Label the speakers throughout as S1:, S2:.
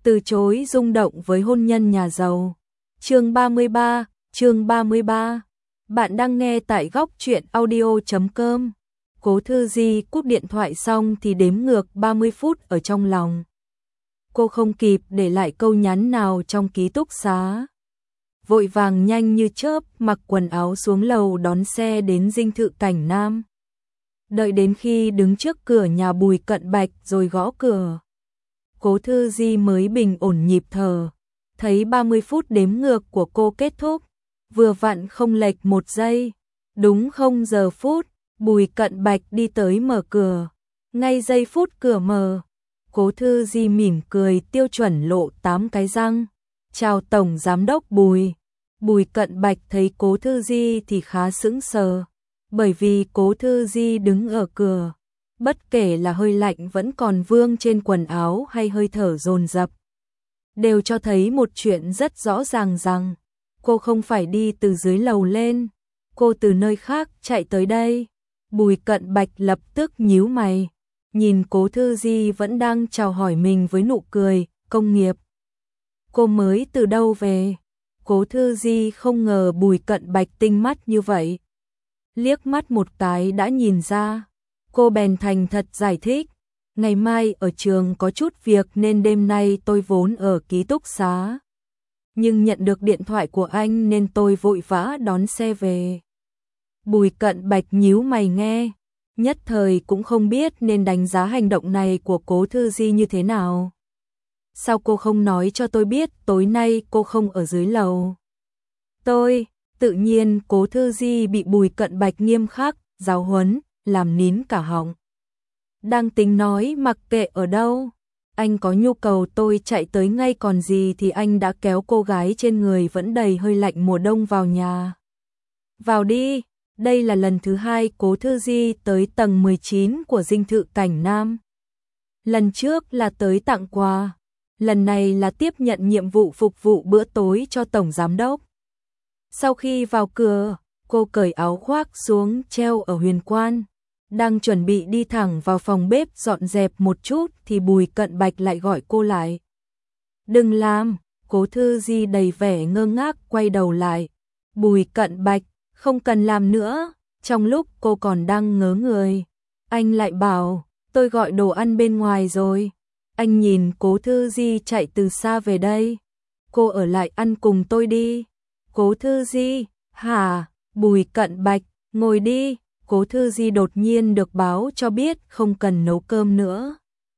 S1: Từ chối rung động với hôn nhân nhà giàu. Chương 33. Bạn đang nghe tại góc truyện audio.com. Cố Thư Di cúp điện thoại xong thì đếm ngược 30 phút ở trong lòng. Cô không kịp để lại câu nhắn nào trong ký túc xá. Vội vàng nhanh như chớp mặc quần áo xuống lầu đón xe đến dinh thự Cảnh Nam. Đợi đến khi đứng trước cửa nhà Bùi Cận Bạch rồi gõ cửa, Cố Thư Di mới bình ổn nhịp thở, thấy 30 phút đếm ngược của cô kết thúc, vừa vặn không lệch 1 giây, đúng 0 giờ phút, Bùi Cận Bạch đi tới mở cửa, ngay giây phút cửa mở, Cố Thư Di mỉm cười tiêu chuẩn lộ 8 cái răng, chào Tổng Giám đốc Bùi. Bùi Cận Bạch thấy Cố Thư Di thì khá sững sờ, bởi vì Cố Thư Di đứng ở cửa. Bất kể là hơi lạnh vẫn còn vương trên quần áo hay hơi thở dồn dập, đều cho thấy một chuyện rất rõ ràng rằng cô không phải đi từ dưới lầu lên, cô từ nơi khác chạy tới đây. Bùi Cận Bạch lập tức nhíu mày, nhìn Cố Thư Di vẫn đang chào hỏi mình với nụ cười, công nghiệp. Cô mới từ đâu về? Cố Thư Di không ngờ Bùi Cận Bạch tinh mắt như vậy. Liếc mắt một cái đã nhìn ra. Cô bèn thành thật giải thích, ngày mai ở trường có chút việc nên đêm nay tôi vốn ở ký túc xá. Nhưng nhận được điện thoại của anh nên tôi vội vã đón xe về. Bùi Cận Bạch nhíu mày nghe, nhất thời cũng không biết nên đánh giá hành động này của Cố Thư Di như thế nào. Sao cô không nói cho tôi biết tối nay cô không ở dưới lầu? Tự nhiên Cố Thư Di bị Bùi Cận Bạch nghiêm khắc, giáo huấn, làm nín cả họng. Đang tính nói mặc kệ ở đâu, anh có nhu cầu tôi chạy tới ngay còn gì thì anh đã kéo cô gái trên người vẫn đầy hơi lạnh mùa đông vào nhà. Vào đi, đây là lần thứ 2 Cố Thư Di tới tầng 19 của dinh thự Cảnh Nam. Lần trước là tới tặng quà, lần này là tiếp nhận nhiệm vụ phục vụ bữa tối cho Tổng Giám đốc. Sau khi vào cửa, cô cởi áo khoác xuống treo ở huyền quan, đang chuẩn bị đi thẳng vào phòng bếp dọn dẹp một chút thì Bùi Cận Bạch lại gọi cô lại. Đừng làm, Cố Thư Di đầy vẻ ngơ ngác quay đầu lại. Bùi Cận Bạch, không cần làm nữa. Trong lúc cô còn đang ngớ người, anh lại bảo, tôi gọi đồ ăn bên ngoài rồi. Anh nhìn Cố Thư Di chạy từ xa về đây. Cô ở lại ăn cùng tôi đi. Cố Thư Di, hả? Bùi Cận Bạch, ngồi đi. Cố Thư Di đột nhiên được báo cho biết không cần nấu cơm nữa.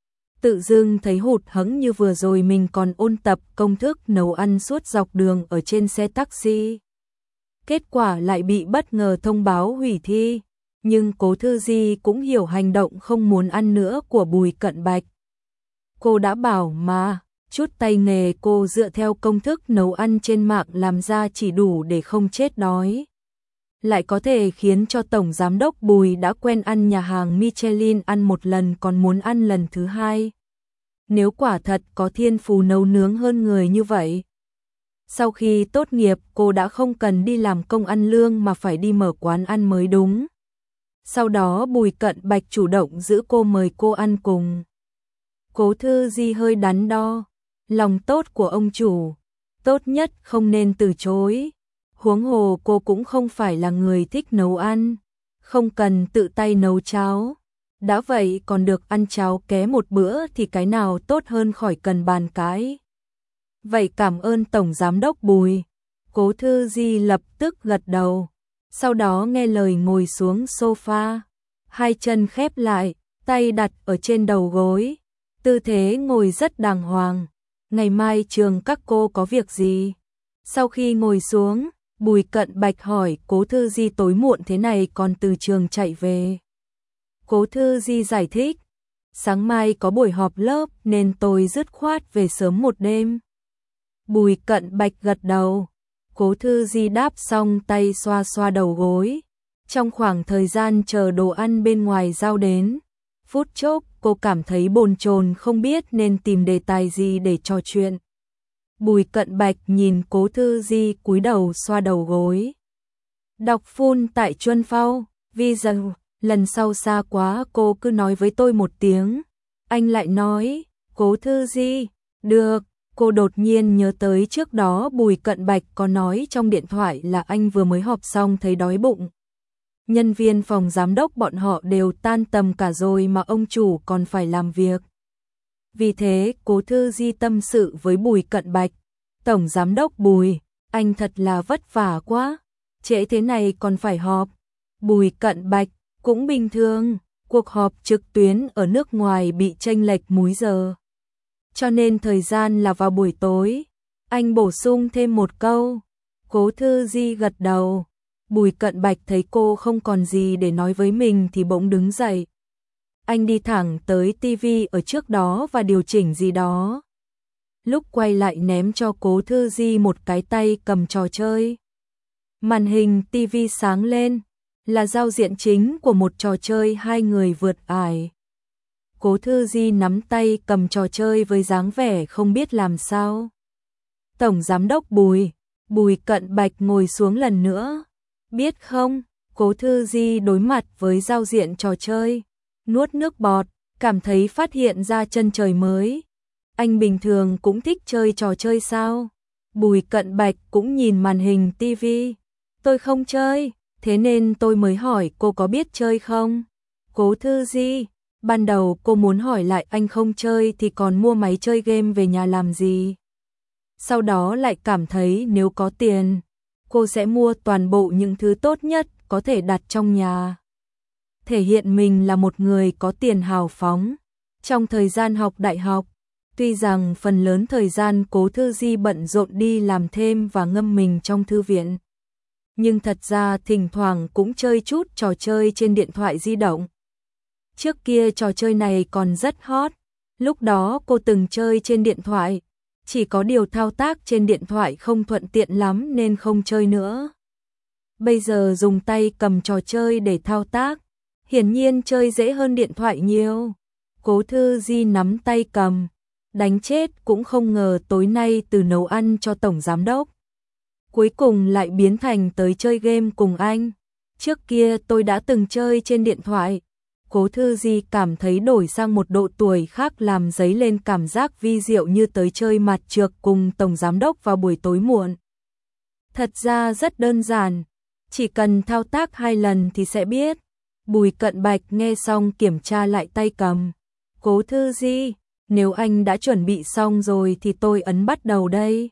S1: Tự dưng thấy hụt hẫng như vừa rồi mình còn ôn tập công thức nấu ăn suốt dọc đường ở trên xe taxi. Kết quả lại bị bất ngờ thông báo hủy thi. Nhưng Cố Thư Di cũng hiểu hành động không muốn ăn nữa của Bùi Cận Bạch. Cô đã bảo mà, chút tay nghề cô dựa theo công thức nấu ăn trên mạng làm ra chỉ đủ để không chết đói. Lại có thể khiến cho Tổng Giám đốc Bùi đã quen ăn nhà hàng Michelin ăn một lần còn muốn ăn lần thứ 2. Nếu quả thật có thiên phú nấu nướng hơn người như vậy. Sau khi tốt nghiệp cô đã không cần đi làm công ăn lương mà phải đi mở quán ăn mới đúng. Sau đó Bùi Cận Bạch chủ động giữ cô mời cô ăn cùng. Cố Thư Di hơi đắn đo, lòng tốt của ông chủ, tốt nhất không nên từ chối. Huống hồ cô cũng không phải là người thích nấu ăn, không cần tự tay nấu cháo. Đã vậy còn được ăn cháo ké một bữa thì cái nào tốt hơn khỏi cần bàn cãi. Vậy cảm ơn Tổng Giám đốc Bùi. Cố Thư Di lập tức gật đầu, sau đó nghe lời ngồi xuống sofa, hai chân khép lại, tay đặt ở trên đầu gối, tư thế ngồi rất đàng hoàng. Ngày mai trường các cô có việc gì? Sau khi ngồi xuống, Bùi Cận Bạch hỏi Cố Thư Di tối muộn thế này còn từ trường chạy về. Cố Thư Di giải thích, sáng mai có buổi họp lớp nên tôi dứt khoát về sớm một đêm. Bùi Cận Bạch gật đầu, Cố Thư Di đáp xong tay xoa xoa đầu gối. Trong khoảng thời gian chờ đồ ăn bên ngoài giao đến, phút chốc cô cảm thấy bồn chồn không biết nên tìm đề tài gì để trò chuyện. Bùi Cận Bạch nhìn Cố Thư Di cúi đầu xoa đầu gối. Đọc full tại Chuân Phao, vì rằng lần sau xa quá cô cứ nói với tôi một tiếng. Anh lại nói, Cố Thư Di, được, Cô đột nhiên nhớ tới trước đó Bùi Cận Bạch có nói trong điện thoại là anh vừa mới họp xong thấy đói bụng. Nhân viên phòng giám đốc bọn họ đều tan tầm cả rồi mà ông chủ còn phải làm việc. Vì thế, Cố Thư Di tâm sự với Bùi Cận Bạch. Tổng giám đốc Bùi, anh thật là vất vả quá. Trễ thế này còn phải họp. Bùi Cận Bạch, cũng bình thường. Cuộc họp trực tuyến ở nước ngoài bị chênh lệch múi giờ. Cho nên thời gian là vào buổi tối. Anh bổ sung thêm một câu. Cố Thư Di gật đầu. Bùi Cận Bạch thấy cô không còn gì để nói với mình thì bỗng đứng dậy. Anh đi thẳng tới tivi ở trước đó và điều chỉnh gì đó. Lúc quay lại ném cho Cố Thư Di một cái tay cầm trò chơi. Màn hình tivi sáng lên, là giao diện chính của một trò chơi hai người vượt ải. Cố Thư Di nắm tay cầm trò chơi với dáng vẻ không biết làm sao. Tổng giám đốc Bùi, Bùi Cận Bạch ngồi xuống lần nữa. Biết không, Cố Thư Di đối mặt với giao diện trò chơi, nuốt nước bọt, cảm thấy phát hiện ra chân trời mới. Anh bình thường cũng thích chơi trò chơi sao? Bùi Cận Bạch cũng nhìn màn hình tivi. Tôi không chơi, thế nên tôi mới hỏi cô có biết chơi không? Cố Thư Di, ban đầu cô muốn hỏi lại anh không chơi thì còn mua máy chơi game về nhà làm gì? Sau đó lại cảm thấy nếu có tiền, cô sẽ mua toàn bộ những thứ tốt nhất có thể đặt trong nhà. Thể hiện mình là một người có tiền hào phóng. Trong thời gian học đại học, tuy rằng phần lớn thời gian Cố Thư Di bận rộn đi làm thêm và ngâm mình trong thư viện, nhưng thật ra thỉnh thoảng cũng chơi chút trò chơi trên điện thoại di động. Trước kia trò chơi này còn rất hot, lúc đó cô từng chơi trên điện thoại, chỉ có điều thao tác trên điện thoại không thuận tiện lắm nên không chơi nữa. Bây giờ dùng tay cầm trò chơi để thao tác, hiển nhiên chơi dễ hơn điện thoại nhiều. Cố Thư Di nắm tay cầm, đánh chết cũng không ngờ tối nay từ nấu ăn cho tổng giám đốc, cuối cùng lại biến thành tới chơi game cùng anh. Trước kia tôi đã từng chơi trên điện thoại. Cố Thư Di cảm thấy đổi sang một độ tuổi khác làm dấy lên cảm giác vi diệu như tới chơi mặt trược cùng tổng giám đốc vào buổi tối muộn. Thật ra rất đơn giản, chỉ cần thao tác 2 lần thì sẽ biết. Bùi Cận Bạch nghe xong kiểm tra lại tay cầm. Cố Thư Di, nếu anh đã chuẩn bị xong rồi thì tôi ấn bắt đầu đây.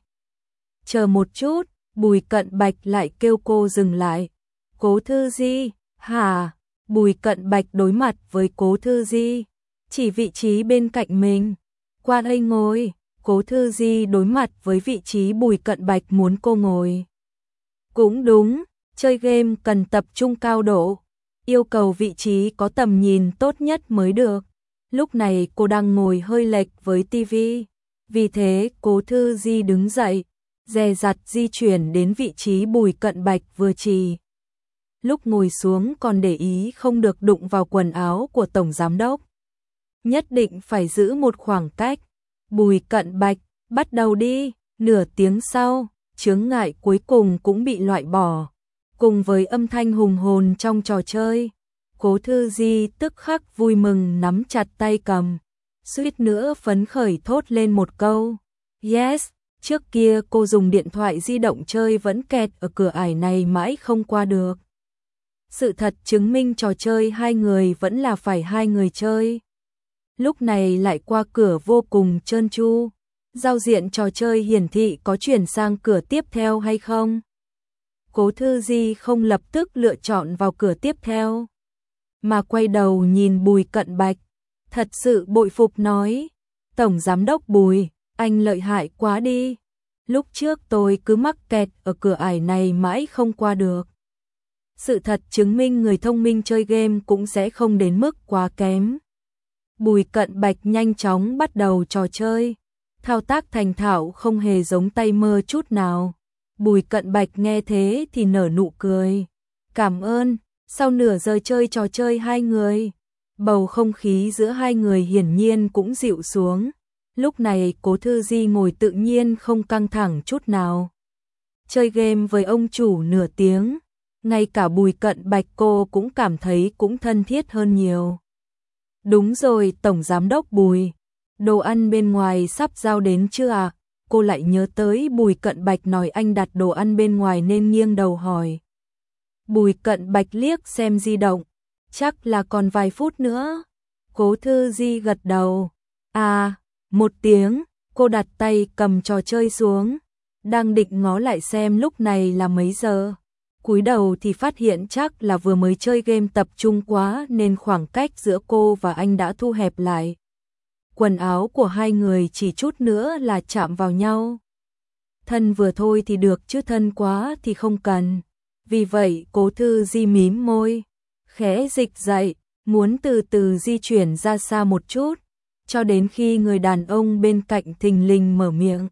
S1: Chờ một chút, Bùi Cận Bạch lại kêu cô dừng lại. Cố Thư Di, hả? Bùi Cận Bạch đối mặt với Cố Thư Di, chỉ vị trí bên cạnh mình. Qua đây ngồi. Cố Thư Di đối mặt với vị trí Bùi Cận Bạch muốn cô ngồi. Cũng đúng, chơi game cần tập trung cao độ, yêu cầu vị trí có tầm nhìn tốt nhất mới được. Lúc này cô đang ngồi hơi lệch với tivi, vì thế Cố Thư Di đứng dậy, dè dặt di chuyển đến vị trí Bùi Cận Bạch vừa chỉ. Lúc ngồi xuống còn để ý không được đụng vào quần áo của tổng giám đốc. Nhất định phải giữ một khoảng cách. Bùi Cận Bạch, bắt đầu đi. Nửa tiếng sau, chướng ngại cuối cùng cũng bị loại bỏ. Cùng với âm thanh hùng hồn trong trò chơi, Cố Thư Di tức khắc vui mừng nắm chặt tay cầm, suýt nữa phấn khởi thốt lên một câu. Yes, trước kia cô dùng điện thoại di động chơi vẫn kẹt ở cửa ải này mãi không qua được. Sự thật chứng minh trò chơi hai người vẫn là phải hai người chơi. Lúc này lại qua cửa vô cùng trơn tru. Giao diện trò chơi hiển thị có chuyển sang cửa tiếp theo hay không? Cố Thư Di không lập tức lựa chọn vào cửa tiếp theo, mà quay đầu nhìn Bùi Cận Bạch, thật sự bội phục nói. Tổng giám đốc Bùi, anh lợi hại quá đi. Lúc trước tôi cứ mắc kẹt ở cửa ải này mãi không qua được. Sự thật chứng minh người thông minh chơi game cũng sẽ không đến mức quá kém. Bùi Cận Bạch nhanh chóng bắt đầu trò chơi, thao tác thành thạo không hề giống tay mơ chút nào. Bùi Cận Bạch nghe thế thì nở nụ cười. Cảm ơn. Sau nửa giờ chơi trò chơi hai người, bầu không khí giữa hai người hiển nhiên cũng dịu xuống. Lúc này Cố Thư Di ngồi tự nhiên không căng thẳng chút nào. Chơi game với ông chủ nửa tiếng, ngay cả Bùi Cận Bạch cô cũng cảm thấy cũng thân thiết hơn nhiều. Đúng rồi, tổng giám đốc Bùi, đồ ăn bên ngoài sắp giao đến chưa ạ? cô lại nhớ tới Bùi Cận Bạch nói anh đặt đồ ăn bên ngoài nên nghiêng đầu hỏi. Bùi Cận Bạch liếc xem di động, chắc là còn vài phút nữa. Cố Thư Di gật đầu. À, 1 tiếng, cô đặt tay cầm trò chơi xuống, đang định ngó lại xem lúc này là mấy giờ. Cúi đầu thì phát hiện chắc là vừa mới chơi game tập trung quá nên khoảng cách giữa cô và anh đã thu hẹp lại. Quần áo của hai người chỉ chút nữa là chạm vào nhau. Thân vừa thôi thì được chứ thân quá thì không cần. Vì vậy Cố Thư Di mím môi, khẽ dịch dậy, muốn từ từ di chuyển ra xa một chút, cho đến khi người đàn ông bên cạnh thình lình mở miệng.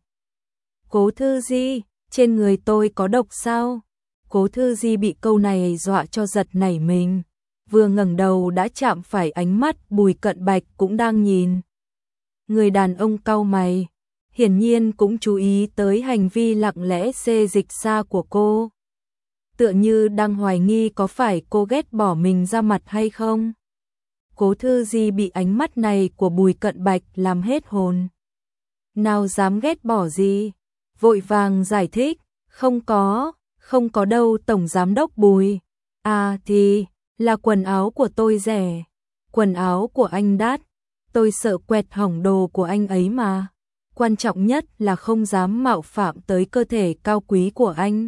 S1: Cố Thư Di, trên người tôi có độc sao? Cố Thư Di bị câu này dọa cho giật nảy mình, vừa ngẩng đầu đã chạm phải ánh mắt Bùi Cận Bạch cũng đang nhìn. Người đàn ông cau mày, hiển nhiên cũng chú ý tới hành vi lặng lẽ xê dịch xa của cô. Tựa như đang hoài nghi có phải cô ghét bỏ mình ra mặt hay không. Cố Thư Di bị ánh mắt này của Bùi Cận Bạch làm hết hồn. Nào dám ghét bỏ gì? Vội vàng giải thích, không có đâu Tổng Giám Đốc Bùi. À thì, là quần áo của tôi rẻ, quần áo của anh đắt, tôi sợ quẹt hỏng đồ của anh ấy mà. Quan trọng nhất là không dám mạo phạm tới cơ thể cao quý của anh.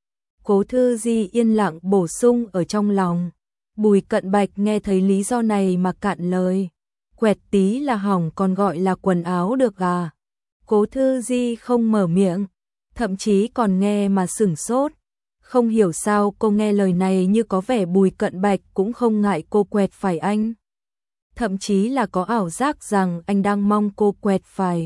S1: Cố Thư Di yên lặng bổ sung ở trong lòng. Bùi Cận Bạch nghe thấy lý do này mà cạn lời. Quẹt tí là hỏng còn gọi là quần áo được à? Cố Thư Di không mở miệng, thậm chí còn nghe mà sửng sốt. Không hiểu sao cô nghe lời này như có vẻ Bùi Cận Bạch cũng không ngại cô quẹt phải anh. Thậm chí là có ảo giác rằng anh đang mong cô quẹt phải.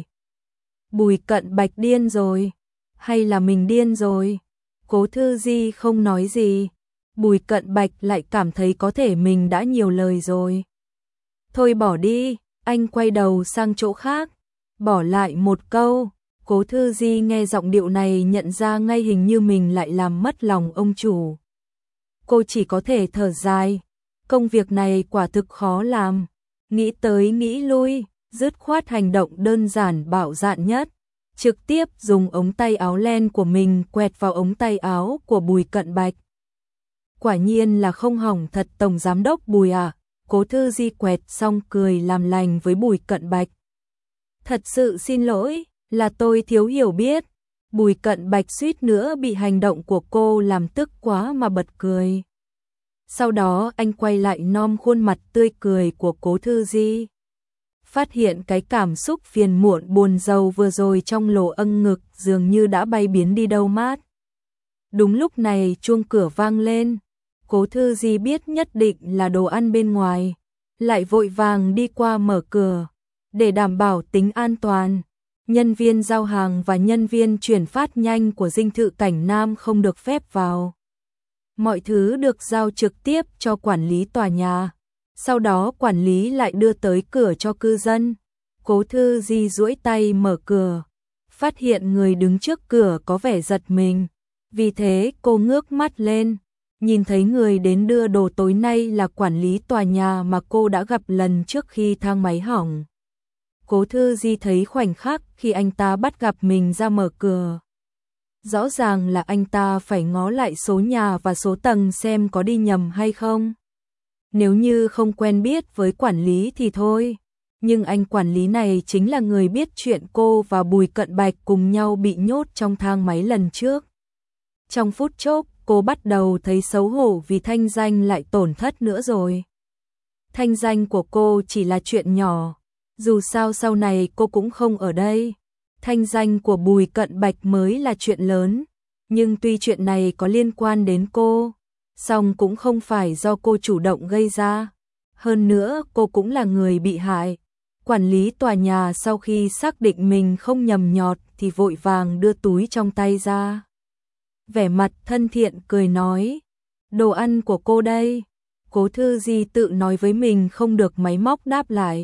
S1: Bùi Cận Bạch điên rồi, hay là mình điên rồi? Cố Thư Di không nói gì. Bùi Cận Bạch lại cảm thấy có thể mình đã nhiều lời rồi. Thôi bỏ đi, anh quay đầu sang chỗ khác, bỏ lại một câu. Cố Thư Di nghe giọng điệu này nhận ra ngay hình như mình lại làm mất lòng ông chủ. Cô chỉ có thể thở dài, công việc này quả thực khó làm. Nghĩ tới nghĩ lui, dứt khoát hành động đơn giản bạo dạn nhất. Trực tiếp dùng ống tay áo len của mình quẹt vào ống tay áo của Bùi Cận Bạch. Quả nhiên là không hỏng thật Tổng Giám Đốc Bùi à. Cố Thư Di quẹt xong cười làm lành với Bùi Cận Bạch. Thật sự xin lỗi, là tôi thiếu hiểu biết. Bùi Cận Bạch suýt nữa bị hành động của cô làm tức quá mà bật cười. Sau đó anh quay lại nom khuôn mặt tươi cười của Cố Thư Di. Phát hiện cái cảm xúc phiền muộn buồn rầu vừa rồi trong lỗ âng ngực dường như đã bay biến đi đâu mát. Đúng lúc này chuông cửa vang lên. Cố Thư Di biết nhất định là đồ ăn bên ngoài, lại vội vàng đi qua mở cửa. Để đảm bảo tính an toàn, nhân viên giao hàng và nhân viên chuyển phát nhanh của dinh thự Cảnh Nam không được phép vào. Mọi thứ được giao trực tiếp cho quản lý tòa nhà. Sau đó quản lý lại đưa tới cửa cho cư dân. Cố Thư Di duỗi tay mở cửa, phát hiện người đứng trước cửa có vẻ giật mình. Vì thế cô ngước mắt lên, nhìn thấy người đến đưa đồ tối nay là quản lý tòa nhà mà cô đã gặp lần trước khi thang máy hỏng. Cố Thư Di thấy khoảnh khắc khi anh ta bắt gặp mình ra mở cửa. Rõ ràng là anh ta phải ngó lại số nhà và số tầng xem có đi nhầm hay không. Nếu như không quen biết với quản lý thì thôi, nhưng anh quản lý này chính là người biết chuyện cô và Bùi Cận Bạch cùng nhau bị nhốt trong thang máy lần trước. Trong phút chốc, cô bắt đầu thấy xấu hổ vì thanh danh lại tổn thất nữa rồi. Thanh danh của cô chỉ là chuyện nhỏ, dù sao sau này cô cũng không ở đây. Thanh danh của Bùi Cận Bạch mới là chuyện lớn, nhưng tuy chuyện này có liên quan đến cô, song cũng không phải do cô chủ động gây ra. Hơn nữa cô cũng là người bị hại. Quản lý tòa nhà sau khi xác định mình không nhầm nhọt thì vội vàng đưa túi trong tay ra. Vẻ mặt thân thiện cười nói, đồ ăn của cô đây. Cố Thư Di tự nói với mình không được máy móc đáp lại.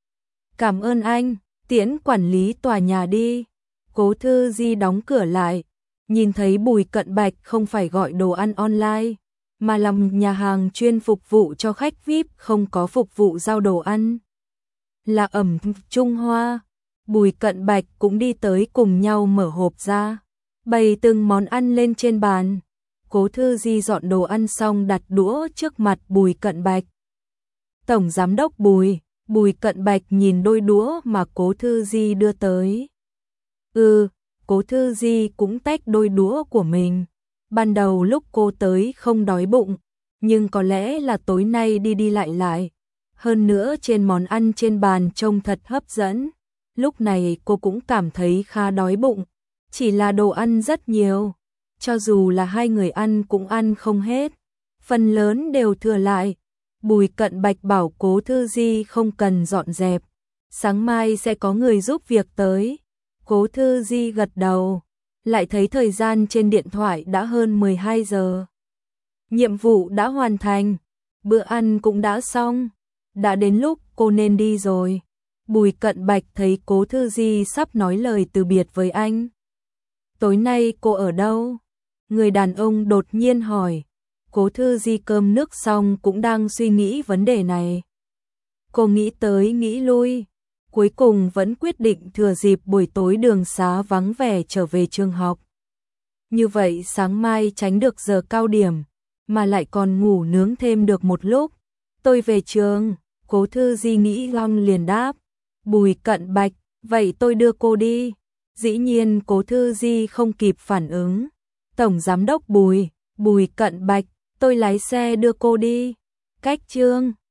S1: Cảm ơn anh, tiễn quản lý tòa nhà đi. Cố Thư Di đóng cửa lại, nhìn thấy Bùi Cận Bạch không phải gọi đồ ăn online, mà làm nhà hàng chuyên phục vụ cho khách VIP, không có phục vụ giao đồ ăn. Là ẩm thực Trung Hoa. Bùi Cận Bạch cũng đi tới cùng nhau mở hộp ra, bày từng món ăn lên trên bàn. Cố Thư Di dọn đồ ăn xong đặt đũa trước mặt Bùi Cận Bạch. Tổng giám đốc Bùi, Bùi Cận Bạch nhìn đôi đũa mà Cố Thư Di đưa tới. Cố Thư Di cũng tách đôi đũa của mình. Ban đầu lúc cô tới không đói bụng, nhưng có lẽ là tối nay đi đi lại lại. Hơn nữa trên món ăn trên bàn trông thật hấp dẫn. Lúc này cô cũng cảm thấy khá đói bụng. Chỉ là đồ ăn rất nhiều. Cho dù là hai người ăn cũng ăn không hết. Phần lớn đều thừa lại. Bùi Cận Bạch bảo Cố Thư Di không cần dọn dẹp. Sáng mai sẽ có người giúp việc tới. Cố Thư Di gật đầu. Lại thấy thời gian trên điện thoại đã hơn 12 giờ. Nhiệm vụ đã hoàn thành. Bữa ăn cũng đã xong. Đã đến lúc cô nên đi rồi. Bùi Cận Bạch thấy Cố Thư Di sắp nói lời từ biệt với anh. Tối nay cô ở đâu? Người đàn ông đột nhiên hỏi. Cố Thư Di cơm nước xong cũng đang suy nghĩ vấn đề này. Cô nghĩ tới nghĩ lui. Cuối cùng vẫn quyết định thừa dịp buổi tối đường xá vắng vẻ trở về trường học. Như vậy sáng mai tránh được giờ cao điểm, mà lại còn ngủ nướng thêm được một lúc. Tôi về trường. Cố Thư Di nghĩ long liền đáp. Bùi Cận Bạch, vậy tôi đưa cô đi. Dĩ nhiên Cố Thư Di không kịp phản ứng. Tổng giám đốc Bùi, Bùi Cận Bạch, tôi lái xe đưa cô đi. Cách chương